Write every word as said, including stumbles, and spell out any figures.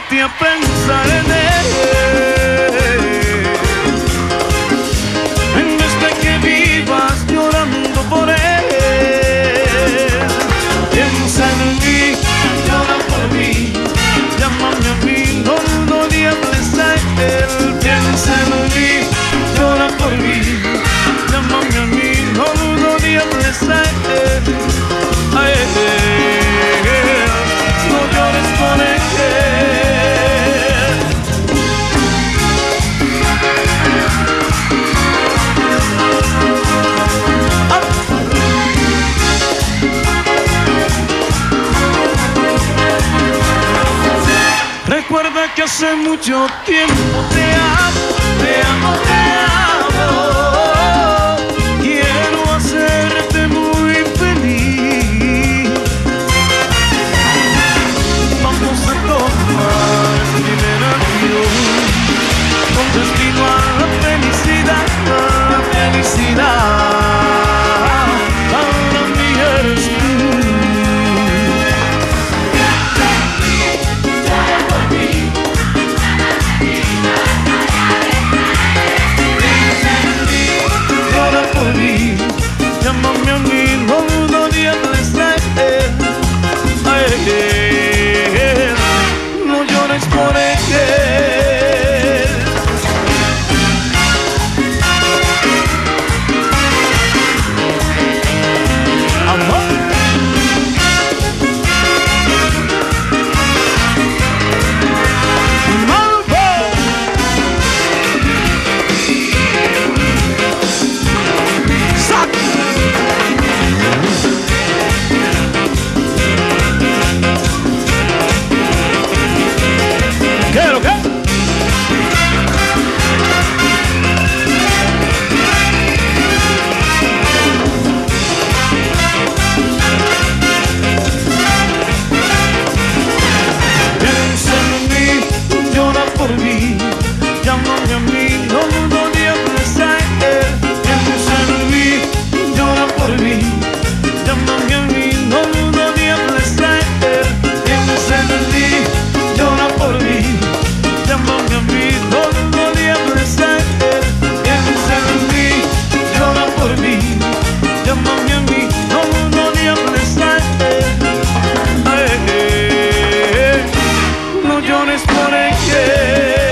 ponerte a pensar en él. En vez de que vivas llorando por él, piensa en mí, llora por mí, llámame a mí, no, no le hables a él. Piensa en mí, llora por mí, llámame a mí, no, no le hables a él. A él, no llores por él. Recuerda que hace mucho tiempo te amo, te amo, te amo. Quiero hacerte muy feliz. Vamos a tomar el primer avión con destino a la felicidad, a la felicidad. Para mí eres tú. Llámame a mí, no, no le hables a él, a él, no llores por él. Amor. Llámame a mí, no, no le hables a él. Piensa en mí, llora por mí. Llámame a mí, no, no le hables a él. Piensa en mí, llora por mí. Llámame a mí, no, no le hables a él. Piensa en mí, llora por mí. Llámame a mí, no, no le hables a él. A él, no llores por él.